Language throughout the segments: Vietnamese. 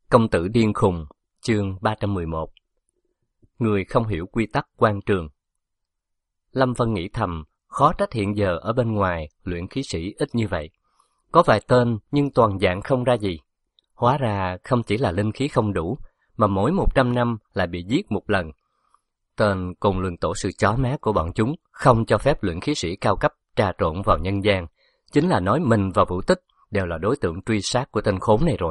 Công tử điên khùng, chương 311. Người không hiểu quy tắc quan trường. Lâm Vân nghĩ thầm, khó trách hiện giờ ở bên ngoài luyện khí sĩ ít như vậy. Có vài tên nhưng toàn dạng không ra gì. Hóa ra không chỉ là linh khí không đủ, mà mỗi 100 năm lại bị giết một lần. Tên Côn Luân tổ sư chó má của bọn chúng không cho phép luyện khí sĩ cao cấp trà trộn vào nhân gian, chính là nói mình và Vũ Tích đều là đối tượng truy sát của tên khốn này rồi.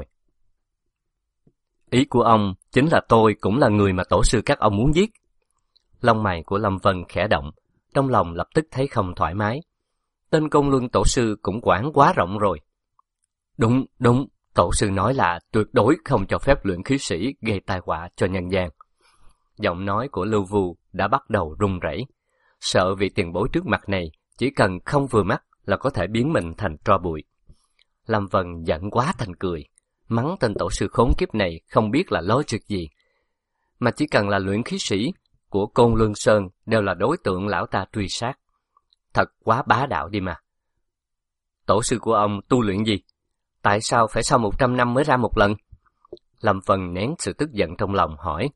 Ý của ông chính là tôi cũng là người mà tổ sư các ông muốn giết. Lông mày của Lâm Vân khẽ động, trong lòng lập tức thấy không thoải mái. Tên Côn Luân tổ sư cũng quản quá rộng rồi. Đúng, tổ sư nói là tuyệt đối không cho phép luyện khí sĩ gây tai họa cho nhân gian. Giọng nói của Lưu Vu đã bắt đầu run rẩy, sợ vị tiền bối trước mặt này chỉ cần không vừa mắt là có thể biến mình thành tro bụi. Lâm Vân giận quá thành cười, mắng tên tổ sư khốn kiếp này không biết là lối chuyện gì. Mà chỉ cần là luyện khí sĩ của Côn Luân Sơn đều là đối tượng lão ta truy sát. Thật quá bá đạo đi mà. Tổ sư của ông tu luyện gì? Tại sao phải sau 100 năm mới ra một lần? Lâm Vân nén sự tức giận trong lòng hỏi.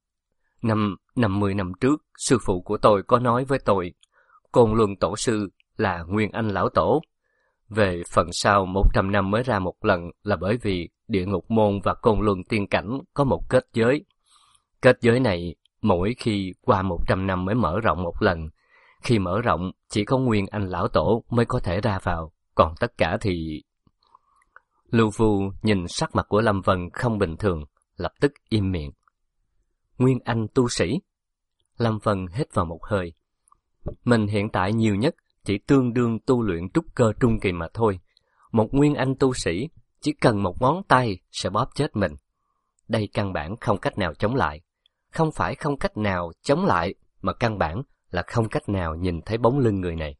50 năm trước, sư phụ của tôi có nói với tôi, Côn Luân tổ sư là Nguyên Anh lão tổ. Về phần sau 100 năm mới ra một lần là bởi vì Địa Ngục Môn và Côn Luân Tiên Cảnh có một kết giới. Kết giới này mỗi khi qua 100 năm mới mở rộng một lần. Khi mở rộng chỉ có Nguyên Anh lão tổ mới có thể ra vào, còn tất cả thì... Lưu Vu nhìn sắc mặt của Lâm Vân không bình thường, lập tức im miệng. Nguyên Anh tu sĩ? Lâm Vân hít vào một hơi. Mình hiện tại nhiều nhất chỉ tương đương tu luyện trúc cơ trung kỳ mà thôi. Một Nguyên Anh tu sĩ chỉ cần một ngón tay sẽ bóp chết mình. Đây căn bản không cách nào chống lại. Không phải không cách nào chống lại, mà căn bản là không cách nào nhìn thấy bóng lưng người này.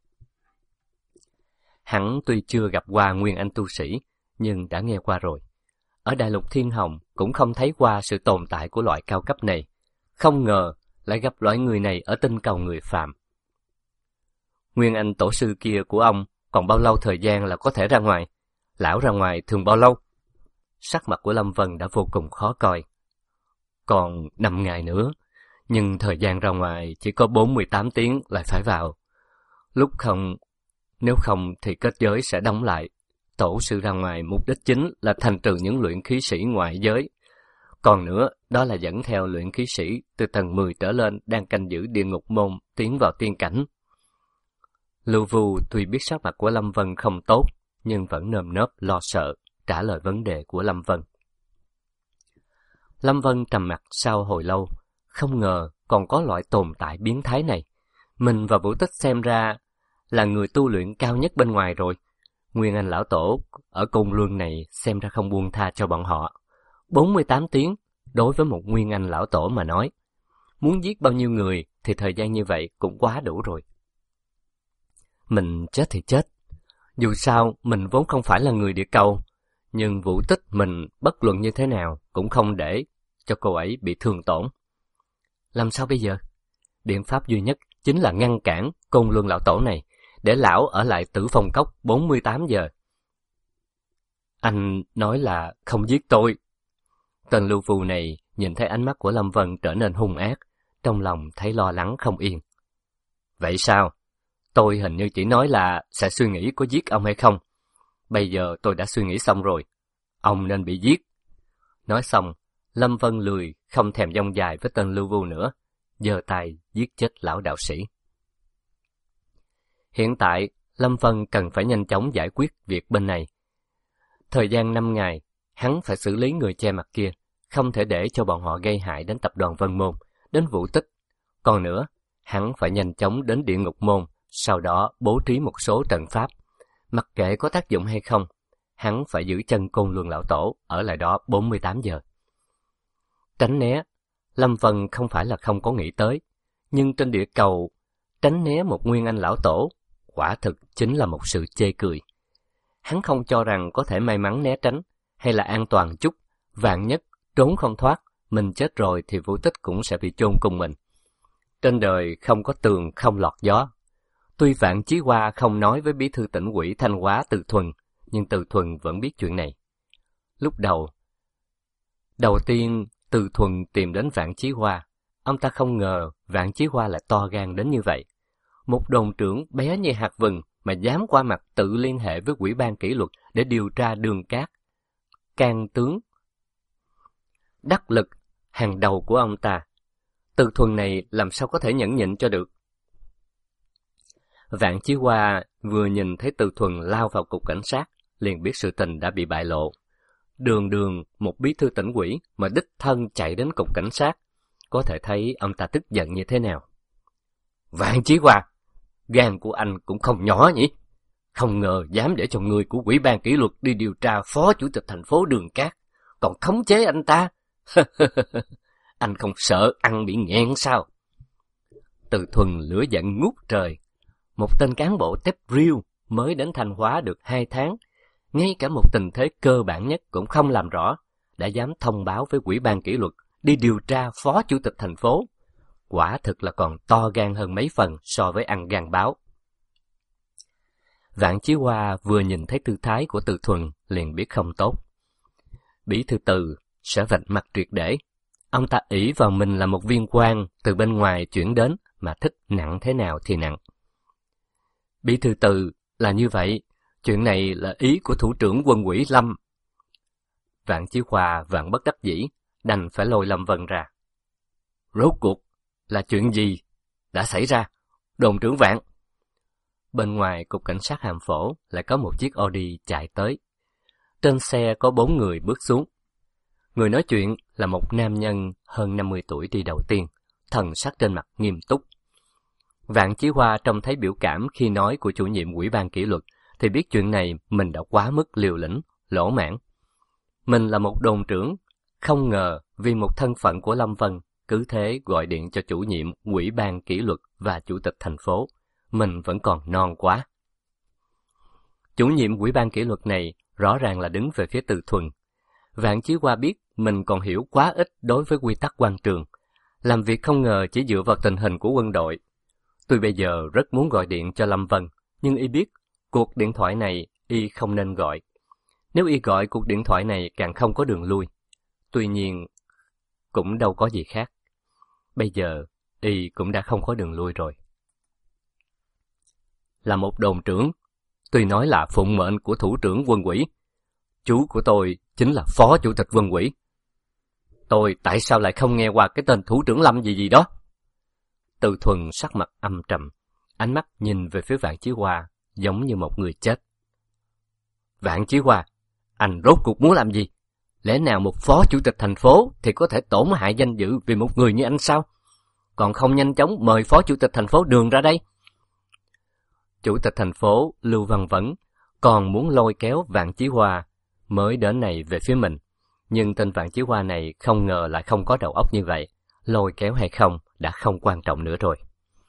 Hắn tuy chưa gặp qua Nguyên Anh tu sĩ, nhưng đã nghe qua rồi. Ở Đại Lục Thiên Hồng cũng không thấy qua sự tồn tại của loại cao cấp này. Không ngờ lại gặp loại người này ở tinh cầu người phàm. Nguyên Anh tổ sư kia của ông còn bao lâu thời gian là có thể ra ngoài? Lão ra ngoài thường bao lâu? Sắc mặt của Lâm Vân đã vô cùng khó coi. Còn 5 ngày nữa, nhưng thời gian ra ngoài chỉ có 48 tiếng lại phải vào. Nếu không thì kết giới sẽ đóng lại. Tổ sư ra ngoài mục đích chính là thanh trừ những luyện khí sĩ ngoại giới. Còn nữa, đó là dẫn theo luyện khí sĩ từ tầng 10 trở lên đang canh giữ Địa Ngục Môn tiến vào tiên cảnh. Lưu Vu tuy biết sắc mặt của Lâm Vân không tốt, nhưng vẫn nơm nớp lo sợ trả lời vấn đề của Lâm Vân. Lâm Vân trầm mặc sau hồi lâu, không ngờ còn có loại tồn tại biến thái này. Mình và Vũ Tích xem ra là người tu luyện cao nhất bên ngoài rồi. Nguyên Anh lão tổ ở Côn Luân này xem ra không buông tha cho bọn họ. 48 tiếng đối với một Nguyên Anh lão tổ mà nói, muốn giết bao nhiêu người thì thời gian như vậy cũng quá đủ rồi. Mình chết thì chết. Dù sao mình vốn không phải là người địa cầu, nhưng Vũ Tích mình bất luận như thế nào cũng không để cho cô ấy bị thương tổn. Làm sao bây giờ? Biện pháp duy nhất chính là ngăn cản Côn Luân lão tổ này, để lão ở lại Tử Phong Cốc 48 giờ. Anh nói là không giết tôi. Tên Lưu Vu này nhìn thấy ánh mắt của Lâm Vân trở nên hung ác, trong lòng thấy lo lắng không yên. Vậy sao? Tôi hình như chỉ nói là sẽ suy nghĩ có giết ông hay không. Bây giờ tôi đã suy nghĩ xong rồi. Ông nên bị giết. Nói xong, Lâm Vân lười không thèm dông dài với tên Lưu Vu nữa, giơ tay giết chết lão đạo sĩ. Hiện tại, Lâm Vân cần phải nhanh chóng giải quyết việc bên này. Thời gian 5 ngày, hắn phải xử lý người che mặt kia, không thể để cho bọn họ gây hại đến tập đoàn Vân Môn, đến Vũ Tích. Còn nữa, hắn phải nhanh chóng đến Địa Ngục Môn, sau đó bố trí một số trận pháp. Mặc kệ có tác dụng hay không, hắn phải giữ chân Côn Luân lão tổ ở lại đó 48 giờ. Tránh né, Lâm Vân không phải là không có nghĩ tới, nhưng trên địa cầu, tránh né một Nguyên Anh lão tổ, quả thực chính là một sự chê cười. Hắn không cho rằng có thể may mắn né tránh, hay là an toàn chút, vạn nhất, trốn không thoát, mình chết rồi thì Vũ Tích cũng sẽ bị chôn cùng mình. Trên đời không có tường không lọt gió. Tuy Vạn Chí Hoa không nói với bí thư tỉnh ủy Thanh Hóa Từ Thuần, nhưng Từ Thuần vẫn biết chuyện này. Lúc đầu, Đầu tiên, Từ Thuần tìm đến Vạn Chí Hoa. Ông ta không ngờ Vạn Chí Hoa lại to gan đến như vậy. Một đồn trưởng bé như hạt vừng mà dám qua mặt tự liên hệ với Ủy ban kỷ luật để điều tra Đường Cát, can tướng đắc lực hàng đầu của ông ta. Từ Thuần này làm sao có thể nhẫn nhịn cho được. Vạn Chí Hoa vừa nhìn thấy Từ Thuần lao vào cục cảnh sát, liền biết sự tình đã bị bại lộ. Đường đường một bí thư tỉnh ủy mà đích thân chạy đến cục cảnh sát, có thể thấy ông ta tức giận như thế nào. Vạn Chí Hoa, gan của anh cũng không nhỏ nhỉ? Không ngờ dám để cho người của Ủy ban kỷ luật đi điều tra phó chủ tịch thành phố Đường Cát, còn khống chế anh ta. Anh không sợ ăn bị nghẹn sao? Từ Thuần lửa giận ngút trời. Một tên cán bộ tép riêu mới đến Thanh Hóa được 2 tháng, ngay cả một tình thế cơ bản nhất cũng không làm rõ, đã dám thông báo với Ủy ban kỷ luật đi điều tra phó chủ tịch thành phố. Quả thực là còn to gan hơn mấy phần so với ăn gan báo. Vạn Chí Hoa vừa nhìn thấy tư thái của Từ Thuần liền biết không tốt. Bí thư Từ sẽ vạch mặt triệt để. Ông ta ỷ vào mình là một viên quan từ bên ngoài chuyển đến mà thích nặng thế nào thì nặng. Bí thư Từ là như vậy, chuyện này là ý của thủ trưởng quân ủy Lâm. Vạn Chí Hoa vạn bất đắc dĩ, đành phải lôi Lâm Vân ra. Rốt cuộc là chuyện gì đã xảy ra, đồn trưởng Vạn? Bên ngoài cục cảnh sát Hàm Phổ lại có một chiếc Audi chạy tới. Trên xe có 4 người bước xuống. Người nói chuyện là một nam nhân hơn 50 tuổi đi đầu tiên, thần sắc trên mặt nghiêm túc. Vạn Chí Hoa trông thấy biểu cảm khi nói của chủ nhiệm Ủy ban kỷ luật, thì biết chuyện này mình đã quá mức liều lĩnh, lỗ mãng. Mình là một đồn trưởng, không ngờ vì một thân phận của Lâm Vân, cứ thế gọi điện cho chủ nhiệm Ủy ban kỷ luật và chủ tịch thành phố. Mình vẫn còn non quá. Chủ nhiệm Ủy ban kỷ luật này rõ ràng là đứng về phía Từ Thuần. Vạn Chí Hoa biết mình còn hiểu quá ít đối với quy tắc quan trường, làm việc không ngờ chỉ dựa vào tình hình của quân đội. Tôi bây giờ rất muốn gọi điện cho Lâm Vân, nhưng y biết cuộc điện thoại này y không nên gọi. Nếu y gọi cuộc điện thoại này càng không có đường lui. Tuy nhiên, cũng đâu có gì khác. Bây giờ, y cũng đã không có đường lui rồi. Là một đồn trưởng, tuy nói là phụng mệnh của thủ trưởng quân ủy, chú của tôi chính là phó chủ tịch quân ủy. Tôi tại sao lại không nghe qua cái tên thủ trưởng Lâm gì đó? Từ Thuần sắc mặt âm trầm, ánh mắt nhìn về phía Vạn Chí Hoa giống như một người chết. Vạn Chí Hoa, anh rốt cuộc muốn làm gì? Lẽ nào một phó chủ tịch thành phố thì có thể tổn hại danh dự vì một người như anh sao? Còn không nhanh chóng mời phó chủ tịch thành phố Đường ra đây. Chủ tịch thành phố Lưu Văn Vấn còn muốn lôi kéo Vạn Chí Hoa mới đến này về phía mình. Nhưng tên Vạn Chí Hoa này không ngờ lại không có đầu óc như vậy. Lôi kéo hay không đã không quan trọng nữa rồi.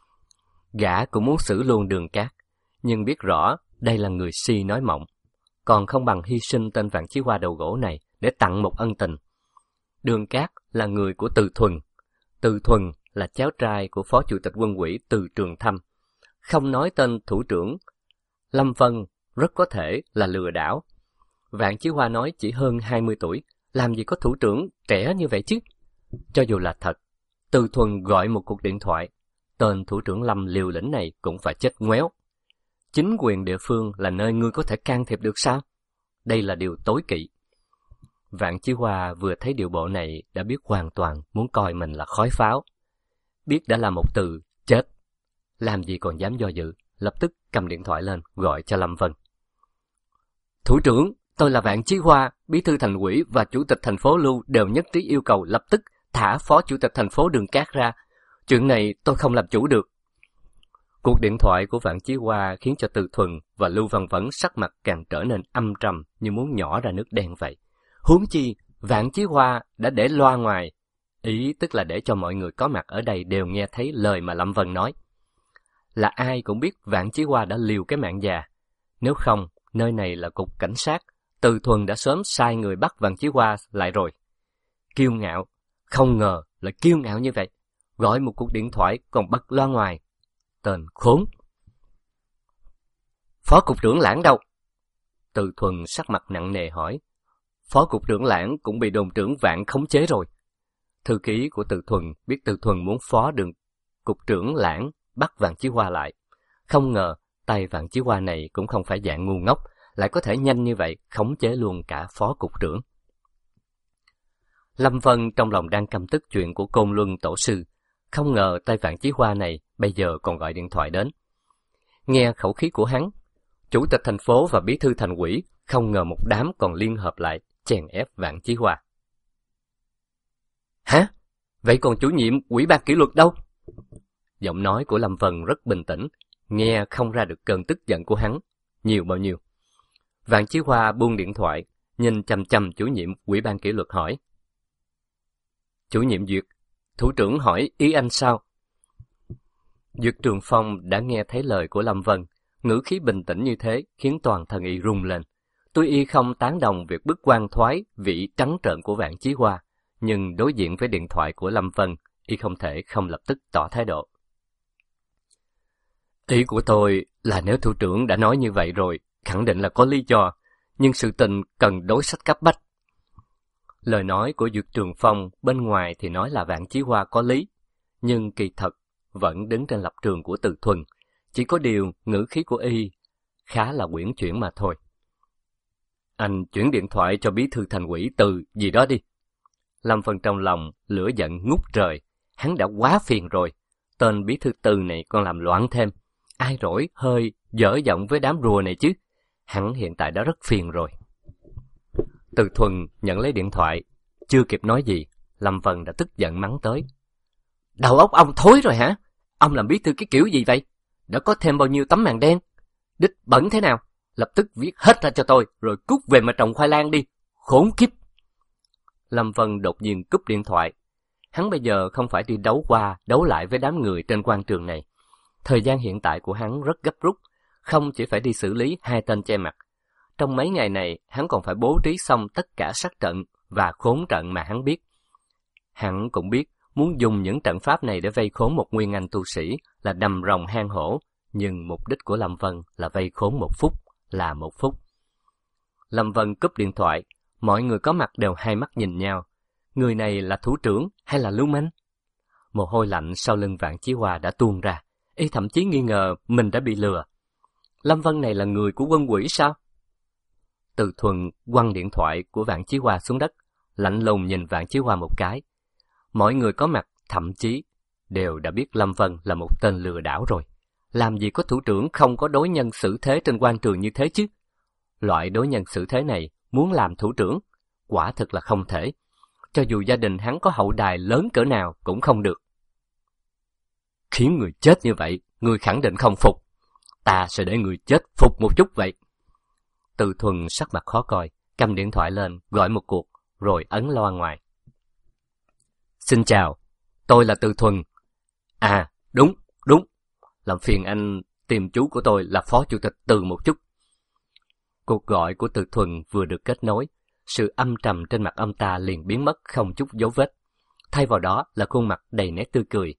Gã cũng muốn xử luôn Đường Cát, nhưng biết rõ đây là người si nói mộng, còn không bằng hy sinh tên Vạn Chí Hoa đầu gỗ này để tặng một ân tình. Đường Cát là người của Từ Thuần. Từ Thuần là cháu trai của phó chủ tịch quân ủy Từ Trường Thâm. Không nói tên thủ trưởng Lâm Vân rất có thể là lừa đảo. Vạn Chí Hoa nói chỉ hơn 20 tuổi, làm gì có thủ trưởng trẻ như vậy chứ? Cho dù là thật, Từ Thuần gọi một cuộc điện thoại, tên thủ trưởng Lâm liều lĩnh này cũng phải chết ngoéo. Chính quyền địa phương là nơi ngươi có thể can thiệp được sao? Đây là điều tối kỵ. Vạn Chí Hoa vừa thấy điều bộ này đã biết hoàn toàn muốn coi mình là khói pháo. Biết đã là một từ chết, làm gì còn dám do dự, lập tức cầm điện thoại lên gọi cho Lâm Vân. Thủ trưởng, tôi là Vạn Chí Hoa, bí thư thành ủy và chủ tịch thành phố Lưu đều nhất trí yêu cầu lập tức thả phó chủ tịch thành phố Đường Cát ra. Chuyện này tôi không làm chủ được. Cuộc điện thoại của Vạn Chí Hoa khiến cho Từ Thuần và Lưu Văn Vấn sắc mặt càng trở nên âm trầm như muốn nhỏ ra nước đen vậy. Huống chi, Vạn Chí Hoa đã để loa ngoài. Ý tức là để cho mọi người có mặt ở đây đều nghe thấy lời mà Lâm Vân nói. Là ai cũng biết Vạn Chí Hoa đã liều cái mạng già. Nếu không, nơi này là cục cảnh sát, Từ Thuần đã sớm sai người bắt Vạn Chí Hoa lại rồi. Kiêu ngạo, không ngờ lại kiêu ngạo như vậy. Gọi một cuộc điện thoại còn bật loa ngoài. Tên khốn. Phó cục trưởng Lãng đâu? Từ Thuần sắc mặt nặng nề hỏi. Phó cục trưởng Lãng cũng bị đồn trưởng Vạn khống chế rồi. Thư ký của Từ Thuần biết Từ Thuần muốn phó đường cục trưởng Lãng bắt Vạn Chí Hoa lại. Không ngờ tay Vạn Chí Hoa này cũng không phải dạng ngu ngốc, lại có thể nhanh như vậy khống chế luôn cả phó cục trưởng. Lâm Vân trong lòng đang căm tức chuyện của Côn Luân tổ sư, không ngờ tay Vạn Chí Hoa này bây giờ còn gọi điện thoại đến. Nghe khẩu khí của hắn, chủ tịch thành phố và bí thư thành ủy không ngờ một đám còn liên hợp lại chèn ép Vạn Chí Hoa. Hả? Vậy còn chủ nhiệm ủy ban kỷ luật đâu? Giọng nói của Lâm Vân rất bình tĩnh, nghe không ra được cơn tức giận của hắn nhiều bao nhiêu. Vạn Chí Hoa buông điện thoại, nhìn chằm chằm chủ nhiệm ủy ban kỷ luật hỏi. Chủ nhiệm Duyệt, thủ trưởng hỏi ý anh sao? Duyệt Trường Phong đã nghe thấy lời của Lâm Vân, ngữ khí bình tĩnh như thế khiến toàn thân y rung lên. Tuy y không tán đồng việc bức quan thoái vị trắng trợn của Vạn Chí Hoa, nhưng đối diện với điện thoại của Lâm Vân, y không thể không lập tức tỏ thái độ. Ý của tôi là nếu thủ trưởng đã nói như vậy rồi, khẳng định là có lý do, nhưng sự tình cần đối sách cấp bách. Lời nói của Duyệt Trường Phong bên ngoài thì nói là Vạn Chí Hoa có lý, nhưng kỳ thật vẫn đứng trên lập trường của Từ Thuần, chỉ có điều ngữ khí của y khá là uyển chuyển mà thôi. Anh chuyển điện thoại cho bí thư thành ủy Từ gì đó đi. Lâm Vân trong lòng lửa giận ngút trời, hắn đã quá phiền rồi, tên bí thư Từ này còn làm loạn thêm, ai rỗi hơi dở giọng với đám rùa này chứ, hắn hiện tại đã rất phiền rồi. Từ Thuần nhận lấy điện thoại, chưa kịp nói gì, Lâm Vân đã tức giận mắng tới. Đầu óc ông thối rồi hả? Ông làm bí thư cái kiểu gì vậy? Đã có thêm bao nhiêu tấm màn đen? Đích bẩn thế nào? Lập tức viết hết ra cho tôi, rồi cút về mà trồng khoai lang đi. Khốn kiếp! Lâm Vân đột nhiên cúp điện thoại. Hắn bây giờ không phải đi đấu qua, đấu lại với đám người trên quan trường này. Thời gian hiện tại của hắn rất gấp rút, không chỉ phải đi xử lý 2 tên che mặt. Trong mấy ngày này, hắn còn phải bố trí xong tất cả sát trận và khốn trận mà hắn biết. Hắn cũng biết, muốn dùng những trận pháp này để vây khốn một nguyên anh tu sĩ là đầm rồng hang hổ, nhưng mục đích của Lâm Vân là vây khốn 1 phút, là 1 phút. Lâm Vân cúp điện thoại, mọi người có mặt đều hai mắt nhìn nhau. Người này là thủ trưởng hay là lưu manh? Mồ hôi lạnh sau lưng Vạn Chí Hoa đã tuôn ra, y thậm chí nghi ngờ mình đã bị lừa. Lâm Vân này là người của quân quỷ sao? Từ Thuần quăng điện thoại của Vạn Chí Hoa xuống đất, lạnh lùng nhìn Vạn Chí Hoa một cái. Mọi người có mặt thậm chí đều đã biết Lâm Vân là một tên lừa đảo rồi. Làm gì có thủ trưởng không có đối nhân xử thế trên quan trường như thế chứ? Loại đối nhân xử thế này muốn làm thủ trưởng, quả thực là không thể. Cho dù gia đình hắn có hậu đài lớn cỡ nào cũng không được. Khiến người chết như vậy, người khẳng định không phục. Ta sẽ để người chết phục một chút vậy. Từ Thuần sắc mặt khó coi, cầm điện thoại lên, gọi một cuộc, rồi ấn loa ngoài. Xin chào, tôi là Từ Thuần. À, đúng, làm phiền anh tìm chú của tôi là phó chủ tịch Từ một chút. Cuộc gọi của Từ Thuần vừa được kết nối, sự âm trầm trên mặt ông ta liền biến mất không chút dấu vết. Thay vào đó là khuôn mặt đầy nét tươi cười.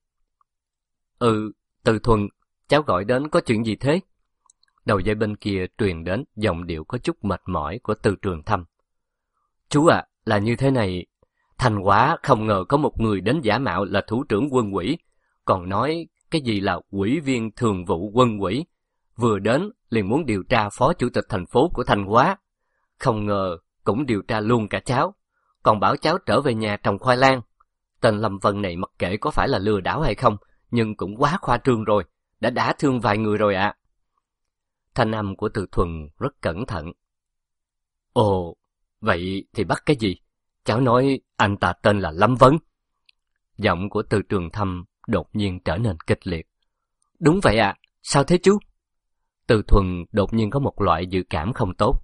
Từ Thuần, cháu gọi đến có chuyện gì thế? Đầu dây bên kia truyền đến giọng điệu có chút mệt mỏi của Từ Trường Thâm. Chú ạ, là như thế này. Thành Hóa không ngờ có một người đến giả mạo là thủ trưởng quân ủy, còn nói cái gì là ủy viên thường vụ quân ủy. Vừa đến liền muốn điều tra phó chủ tịch thành phố của Thành Hóa. Không ngờ cũng điều tra luôn cả cháu, còn bảo cháu trở về nhà trồng khoai lang. Tên Lâm Vân này mặc kệ có phải là lừa đảo hay không, nhưng cũng quá khoa trương rồi, đã đả thương vài người rồi ạ. Thanh âm của Từ Thuần rất cẩn thận. Ồ, vậy thì bắt cái gì? Cháu nói anh ta tên là Lâm Vân. Giọng của Từ Trường Thâm đột nhiên trở nên kịch liệt. Đúng vậy ạ, sao thế chú? Từ Thuần đột nhiên có một loại dự cảm không tốt.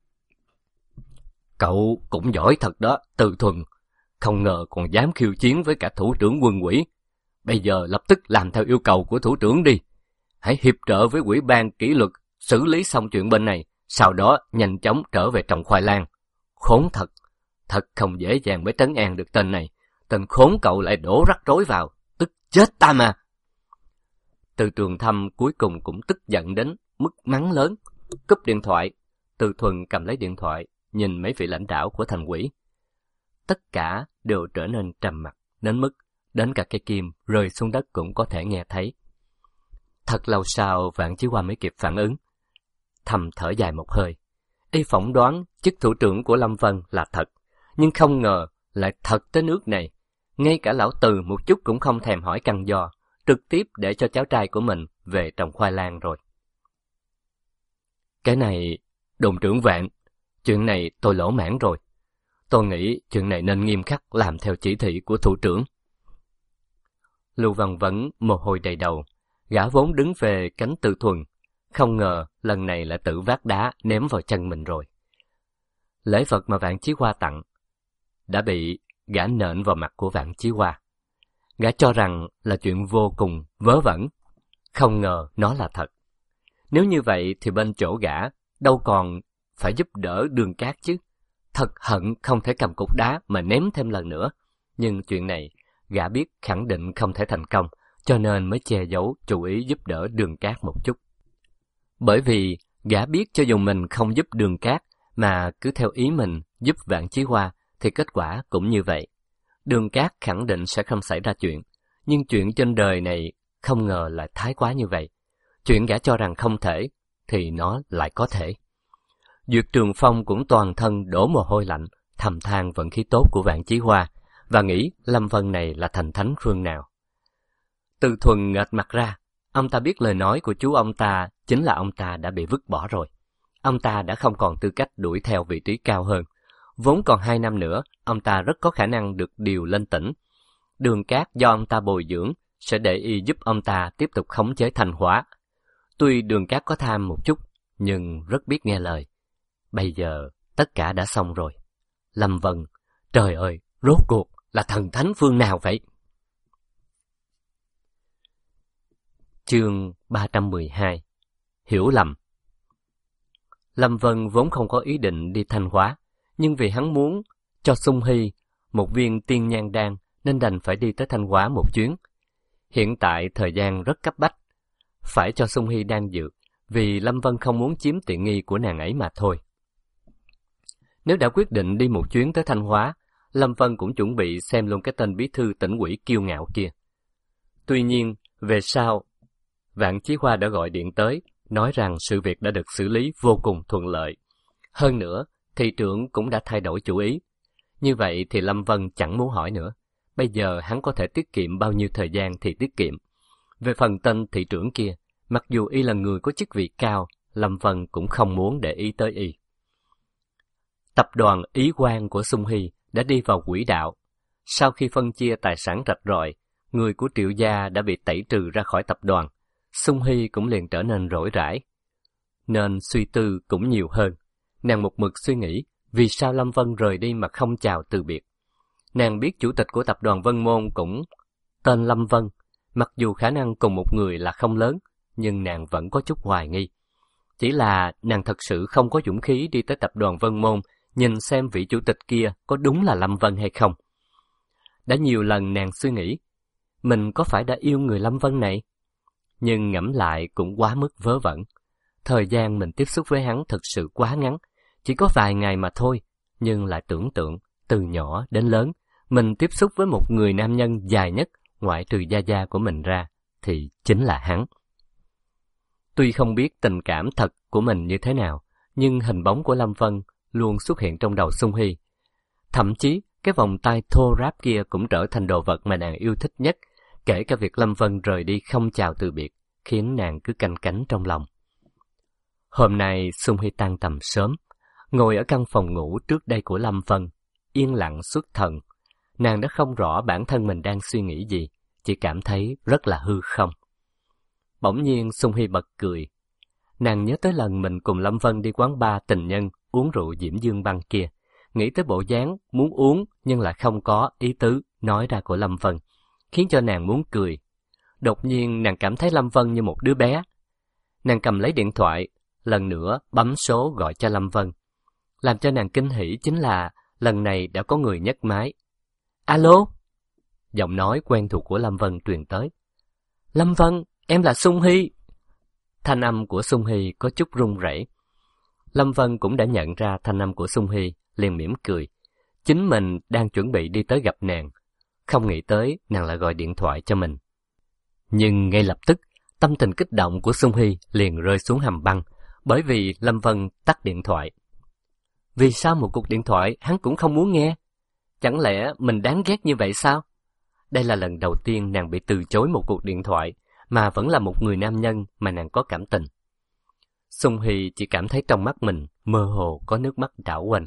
Cậu cũng giỏi thật đó, Từ Thuần. Không ngờ còn dám khiêu chiến với cả thủ trưởng quân ủy. Bây giờ lập tức làm theo yêu cầu của thủ trưởng đi. Hãy hiệp trợ với ủy ban kỷ luật, xử lý xong chuyện bên này, sau đó nhanh chóng trở về trồng khoai lang. Khốn thật, thật không dễ dàng mới trấn an được tên này. Tên khốn cậu lại đổ rắc rối vào, tức chết ta mà. Từ Trường Thâm cuối cùng cũng tức giận đến mức mắng lớn, cúp điện thoại. Từ Thuần cầm lấy điện thoại, nhìn mấy vị lãnh đạo của thành ủy. Tất cả đều trở nên trầm mặc đến mức đến cả cây kim rơi xuống đất cũng có thể nghe thấy. Thật lâu sau Vạn Chí Hoa mới kịp phản ứng, thầm thở dài một hơi. Y phỏng đoán chức thủ trưởng của Lâm Vân là thật, nhưng không ngờ lại thật tới nước này. Ngay cả lão Từ một chút cũng không thèm hỏi căn do, trực tiếp để cho cháu trai của mình về trồng khoai lang rồi. Cái này, đồn trưởng Vạn, chuyện này tôi lỗ mãn rồi. Tôi nghĩ chuyện này nên nghiêm khắc làm theo chỉ thị của thủ trưởng. Lưu Văn Vấn mồ hôi đầy đầu, gã vốn đứng về cánh Từ Thuần, không ngờ lần này lại tự vác đá ném vào chân mình rồi. Lễ vật mà Vạn Chí Hoa tặng đã bị gã nện vào mặt của Vạn Chí Hoa. Gã cho rằng là chuyện vô cùng vớ vẩn, không ngờ nó là thật. Nếu như vậy thì bên chỗ gã đâu còn phải giúp đỡ Đường Cát chứ. Thật hận không thể cầm cục đá mà ném thêm lần nữa. Nhưng chuyện này gã biết khẳng định không thể thành công, cho nên mới che giấu chủ ý giúp đỡ Đường Cát một chút. Bởi vì gã biết cho dù mình không giúp Đường Cát mà cứ theo ý mình giúp Vạn Chí Hoa thì kết quả cũng như vậy. Đường Cát khẳng định sẽ không xảy ra chuyện, nhưng chuyện trên đời này không ngờ lại thái quá như vậy. Chuyện gã cho rằng không thể thì nó lại có thể. Duyệt Trường Phong cũng toàn thân đổ mồ hôi lạnh, thầm than vận khí tốt của Vạn Chí Hoa và nghĩ Lâm Vân này là thành thánh phương nào. Từ Thuần nghệt mặt ra, ông ta biết lời nói của chú ông ta chính là ông ta đã bị vứt bỏ rồi. Ông ta đã không còn tư cách đuổi theo vị trí cao hơn. Vốn còn 2 năm nữa, ông ta rất có khả năng được điều lên tỉnh. Đường Cát do ông ta bồi dưỡng sẽ để y giúp ông ta tiếp tục khống chế Thanh Hóa. Tuy Đường Cát có tham một chút, nhưng rất biết nghe lời. Bây giờ tất cả đã xong rồi. Lâm Vân, trời ơi, rốt cuộc là thần thánh phương nào vậy? Chương 312. Hiểu lầm. Lâm Vân vốn không có ý định đi Thanh Hóa, nhưng vì hắn muốn cho Sung Hy một viên tiên nhan đan nên đành phải đi tới Thanh Hóa một chuyến. Hiện tại thời gian rất cấp bách, phải cho Sung Hy đan dược, vì Lâm Vân không muốn chiếm tiện nghi của nàng ấy mà thôi. Nếu đã quyết định đi một chuyến tới Thanh Hóa, Lâm Vân cũng chuẩn bị xem luôn cái tên bí thư tỉnh ủy kiêu ngạo kia. Tuy nhiên, về sau, Vạn Chí Hoa đã gọi điện tới, nói rằng sự việc đã được xử lý vô cùng thuận lợi. Hơn nữa, thị trưởng cũng đã thay đổi chủ ý. Như vậy thì Lâm Vân chẳng muốn hỏi nữa. Bây giờ hắn có thể tiết kiệm bao nhiêu thời gian thì tiết kiệm. Về phần tên thị trưởng kia, mặc dù y là người có chức vị cao, Lâm Vân cũng không muốn để ý tới y. Tập đoàn Ý Quang của Sung Hy đã đi vào quỹ đạo. Sau khi phân chia tài sản rạch ròi, người của Triệu gia đã bị tẩy trừ ra khỏi tập đoàn. Sung Hy cũng liền trở nên rỗi rãi, nên suy tư cũng nhiều hơn. Nàng một mực suy nghĩ vì sao Lâm Vân rời đi mà không chào từ biệt. Nàng biết chủ tịch của tập đoàn Vân Môn cũng tên Lâm Vân, mặc dù khả năng cùng một người là không lớn, nhưng nàng vẫn có chút hoài nghi. Chỉ là nàng thật sự không có dũng khí đi tới tập đoàn Vân Môn nhìn xem vị chủ tịch kia có đúng là Lâm Vân hay không. Đã nhiều lần nàng suy nghĩ, mình có phải đã yêu người Lâm Vân này? Nhưng ngẫm lại cũng quá mức vớ vẩn. Thời gian mình tiếp xúc với hắn thực sự quá ngắn, chỉ có vài ngày mà thôi, nhưng lại tưởng tượng, từ nhỏ đến lớn, mình tiếp xúc với một người nam nhân dài nhất, ngoại trừ gia gia của mình ra, thì chính là hắn. Tuy không biết tình cảm thật của mình như thế nào, nhưng hình bóng của Lâm Vân luôn xuất hiện trong đầu Sung Hy. Thậm chí, cái vòng tay thô ráp kia cũng trở thành đồ vật mà nàng yêu thích nhất, kể cả việc Lâm Vân rời đi không chào từ biệt, khiến nàng cứ canh cánh trong lòng. Hôm nay Sung Hy tan tầm sớm, ngồi ở căn phòng ngủ trước đây của Lâm Vân, yên lặng xuất thần. Nàng đã không rõ bản thân mình đang suy nghĩ gì, chỉ cảm thấy rất là hư không. Bỗng nhiên Sung Hy bật cười. Nàng nhớ tới lần mình cùng Lâm Vân đi quán bar tình nhân uống rượu Diễm Dương Băng kia, nghĩ tới bộ dáng muốn uống nhưng lại không có ý tứ nói ra của Lâm Vân, khiến cho nàng muốn cười. Đột nhiên nàng cảm thấy Lâm Vân như một đứa bé. Nàng cầm lấy điện thoại, lần nữa bấm số gọi cho Lâm Vân. Làm cho nàng kinh hỉ chính là lần này đã có người nhấc máy. Alo? Giọng nói quen thuộc của Lâm Vân truyền tới. Lâm Vân, em là Sung Hy. Thanh âm của Sung Hy có chút run rẩy. Lâm Vân cũng đã nhận ra thanh âm của Xung Hy, liền mỉm cười. Chính mình đang chuẩn bị đi tới gặp nàng, không nghĩ tới nàng lại gọi điện thoại cho mình. Nhưng ngay lập tức, tâm tình kích động của Xung Hy liền rơi xuống hầm băng, bởi vì Lâm Vân tắt điện thoại. Vì sao một cuộc điện thoại hắn cũng không muốn nghe? Chẳng lẽ mình đáng ghét như vậy sao? Đây là lần đầu tiên nàng bị từ chối một cuộc điện thoại, mà vẫn là một người nam nhân mà nàng có cảm tình. Xung Hy chỉ cảm thấy trong mắt mình mơ hồ có nước mắt đảo quanh.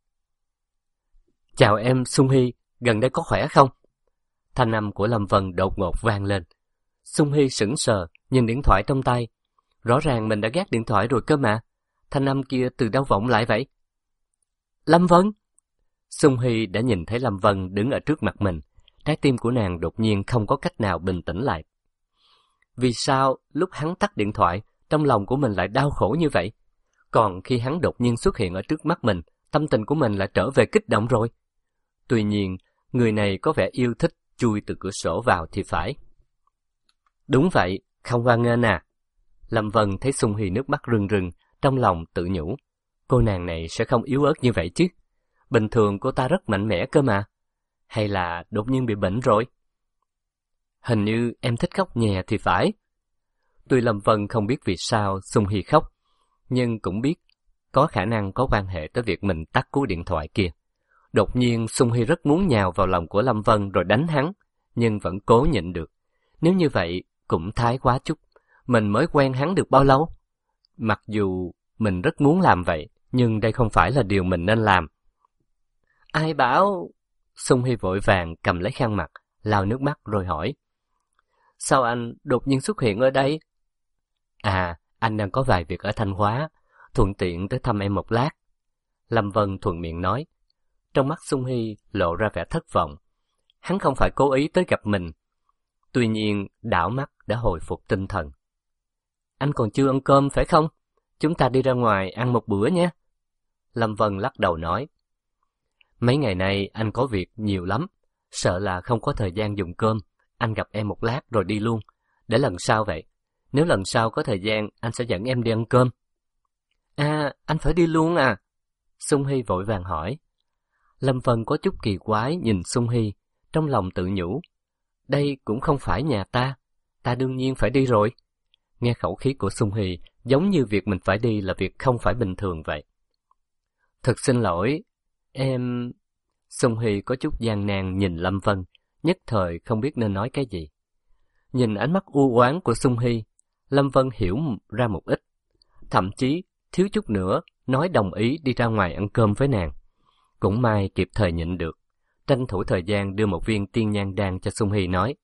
Chào em Xung Hy, gần đây có khỏe không? Thanh âm của Lâm Vân đột ngột vang lên. Xung Hy sững sờ, nhìn điện thoại trong tay. Rõ ràng mình đã gác điện thoại rồi cơ mà. Thanh âm kia từ đâu vọng lại vậy? Lâm Vân! Xung Hy đã nhìn thấy Lâm Vân đứng ở trước mặt mình. Trái tim của nàng đột nhiên không có cách nào bình tĩnh lại. Vì sao lúc hắn tắt điện thoại, trong lòng của mình lại đau khổ như vậy? Còn khi hắn đột nhiên xuất hiện ở trước mắt mình, tâm tình của mình lại trở về kích động rồi. Tuy nhiên, người này có vẻ yêu thích chui từ cửa sổ vào thì phải. Đúng vậy, không hoan nghênh à. Lâm Vân thấy Xung Hy nước mắt rưng rưng, trong lòng tự nhủ. Cô nàng này sẽ không yếu ớt như vậy chứ. Bình thường cô ta rất mạnh mẽ cơ mà. Hay là đột nhiên bị bệnh rồi? Hình như em thích khóc nhè thì phải. Tuy Lâm Vân không biết vì sao Xung Hy khóc, nhưng cũng biết có khả năng có quan hệ tới việc mình tắt cú điện thoại kia. Đột nhiên Xung Hy rất muốn nhào vào lòng của Lâm Vân rồi đánh hắn, nhưng vẫn cố nhịn được. Nếu như vậy cũng thái quá chút, mình mới quen hắn được bao lâu? Mặc dù mình rất muốn làm vậy, nhưng đây không phải là điều mình nên làm. Ai bảo? Xung Hy vội vàng cầm lấy khăn mặt, lau nước mắt rồi hỏi. Sao anh đột nhiên xuất hiện ở đây? À, anh đang có vài việc ở Thanh Hóa, thuận tiện tới thăm em một lát. Lâm Vân thuận miệng nói. Trong mắt Xung Hy lộ ra vẻ thất vọng. Hắn không phải cố ý tới gặp mình. Tuy nhiên, đảo mắt đã hồi phục tinh thần. Anh còn chưa ăn cơm phải không? Chúng ta đi ra ngoài ăn một bữa nhé. Lâm Vân lắc đầu nói. Mấy ngày nay anh có việc nhiều lắm, sợ là không có thời gian dùng cơm. Anh gặp em một lát rồi đi luôn. Để lần sau vậy. Nếu lần sau có thời gian, anh sẽ dẫn em đi ăn cơm. À, anh phải đi luôn à? Xung Hy vội vàng hỏi. Lâm Vân có chút kỳ quái nhìn Xung Hy, trong lòng tự nhủ. Đây cũng không phải nhà ta đương nhiên phải đi rồi. Nghe khẩu khí của Xung Hy, giống như việc mình phải đi là việc không phải bình thường vậy. Thật xin lỗi, em... Xung Hy có chút gian nan nhìn Lâm Vân, nhất thời không biết nên nói cái gì. Nhìn ánh mắt u oán của Xung Hy, Lâm Vân hiểu ra một ít. Thậm chí, thiếu chút nữa, nói đồng ý đi ra ngoài ăn cơm với nàng. Cũng may kịp thời nhịn được, tranh thủ thời gian đưa một viên tiên nhan đan cho Xung Hy nói.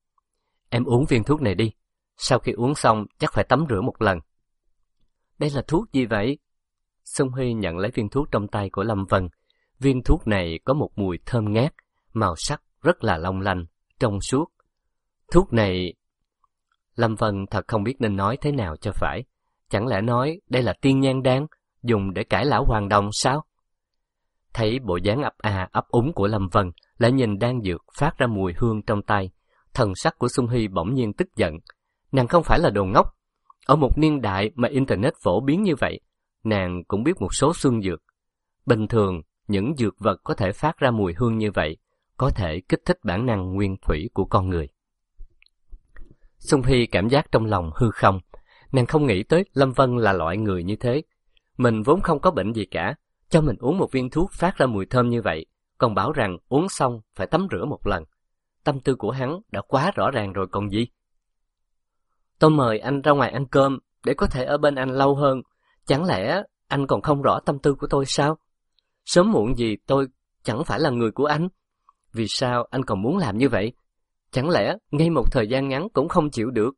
Em uống viên thuốc này đi, sau khi uống xong chắc phải tắm rửa một lần. Đây là thuốc gì vậy? Xung Hy nhận lấy viên thuốc trong tay của Lâm Vân. Viên thuốc này có một mùi thơm ngát, màu sắc rất là long lanh, trong suốt. Thuốc này... Lâm Vân thật không biết nên nói thế nào cho phải. Chẳng lẽ nói đây là tiên nhan đan, dùng để cải lão hoàng đồng sao? Thấy bộ dáng ấp úng của Lâm Vân, lại nhìn đan dược phát ra mùi hương trong tay, thần sắc của Xung Hy bỗng nhiên tức giận. Nàng không phải là đồ ngốc. Ở một niên đại mà Internet phổ biến như vậy, nàng cũng biết một số xuân dược. Bình thường, những dược vật có thể phát ra mùi hương như vậy, có thể kích thích bản năng nguyên thủy của con người. Xung Hy cảm giác trong lòng hư không. Nàng không nghĩ tới Lâm Vân là loại người như thế. Mình vốn không có bệnh gì cả, cho mình uống một viên thuốc phát ra mùi thơm như vậy, còn bảo rằng uống xong phải tắm rửa một lần. Tâm tư của hắn đã quá rõ ràng rồi còn gì. Tôi mời anh ra ngoài ăn cơm để có thể ở bên anh lâu hơn. Chẳng lẽ anh còn không rõ tâm tư của tôi sao? Sớm muộn gì tôi chẳng phải là người của anh. Vì sao anh còn muốn làm như vậy? Chẳng lẽ ngay một thời gian ngắn cũng không chịu được?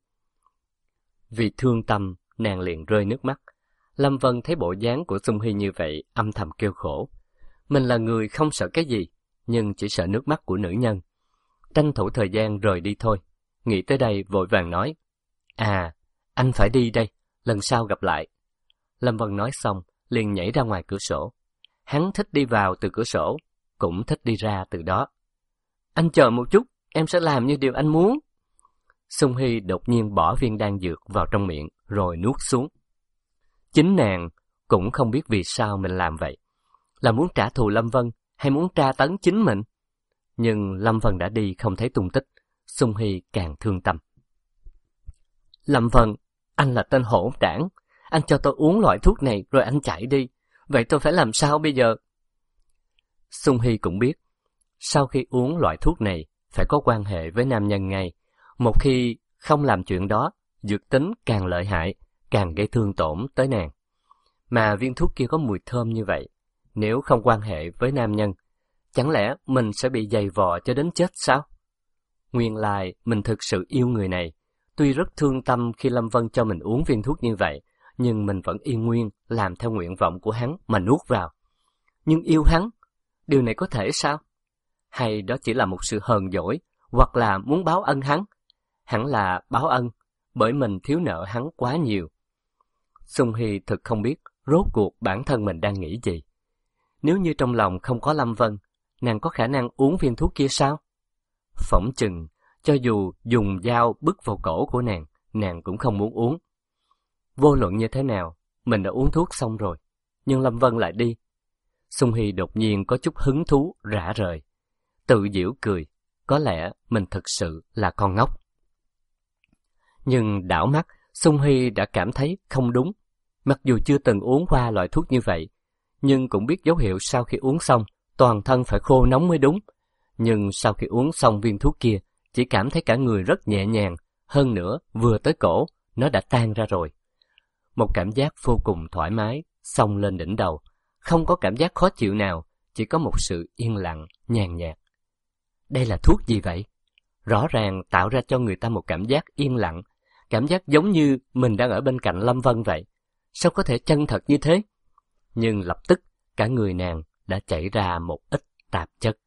Vì thương tâm, nàng liền rơi nước mắt. Lâm Vân thấy bộ dáng của Xung Hy như vậy, âm thầm kêu khổ. Mình là người không sợ cái gì, nhưng chỉ sợ nước mắt của nữ nhân. Tranh thủ thời gian rời đi thôi. Nghĩ tới đây vội vàng nói. À, anh phải đi đây, lần sau gặp lại. Lâm Vân nói xong, liền nhảy ra ngoài cửa sổ. Hắn thích đi vào từ cửa sổ, cũng thích đi ra từ đó. Anh chờ một chút, em sẽ làm như điều anh muốn. Xung Hy đột nhiên bỏ viên đan dược vào trong miệng, rồi nuốt xuống. Chính nàng cũng không biết vì sao mình làm vậy. Là muốn trả thù Lâm Vân hay muốn tra tấn chính mình? Nhưng Lâm Vân đã đi không thấy tung tích, Sung Hy càng thương tâm. Lâm Vân, anh là tên hỗn đảng. Anh cho tôi uống loại thuốc này rồi anh chạy đi. Vậy tôi phải làm sao bây giờ? Sung Hy cũng biết, sau khi uống loại thuốc này, phải có quan hệ với nam nhân ngay. Một khi không làm chuyện đó, dược tính càng lợi hại, càng gây thương tổn tới nàng. Mà viên thuốc kia có mùi thơm như vậy, nếu không quan hệ với nam nhân, chẳng lẽ mình sẽ bị giày vò cho đến chết sao? Nguyên lai mình thực sự yêu người này. Tuy rất thương tâm khi Lâm Vân cho mình uống viên thuốc như vậy, nhưng mình vẫn y nguyên làm theo nguyện vọng của hắn mà nuốt vào. Nhưng yêu hắn, điều này có thể sao? Hay đó chỉ là một sự hờn dỗi, hoặc là muốn báo ân hắn? Hẳn là báo ân, bởi mình thiếu nợ hắn quá nhiều. Sung Hy thực không biết rốt cuộc bản thân mình đang nghĩ gì. Nếu như trong lòng không có Lâm Vân, nàng có khả năng uống viên thuốc kia sao? Phỏng chừng, cho dù dùng dao bứt vào cổ của nàng cũng không muốn uống. Vô luận như thế nào, mình đã uống thuốc xong rồi, nhưng Lâm Vân lại đi. Sung Hy đột nhiên có chút hứng thú rã rời, tự giễu cười, có lẽ mình thực sự là con ngốc. Nhưng đảo mắt, Sung Hy đã cảm thấy không đúng. Mặc dù chưa từng uống qua loại thuốc như vậy, nhưng cũng biết dấu hiệu sau khi uống xong, toàn thân phải khô nóng mới đúng. Nhưng sau khi uống xong viên thuốc kia, chỉ cảm thấy cả người rất nhẹ nhàng, hơn nữa vừa tới cổ, nó đã tan ra rồi. Một cảm giác vô cùng thoải mái xông lên đỉnh đầu, không có cảm giác khó chịu nào, chỉ có một sự yên lặng, nhàn nhạt. Đây là thuốc gì vậy? Rõ ràng tạo ra cho người ta một cảm giác yên lặng, cảm giác giống như mình đang ở bên cạnh Lâm Vân vậy. Sao có thể chân thật như thế? Nhưng lập tức, cả người nàng đã chảy ra một ít tạp chất.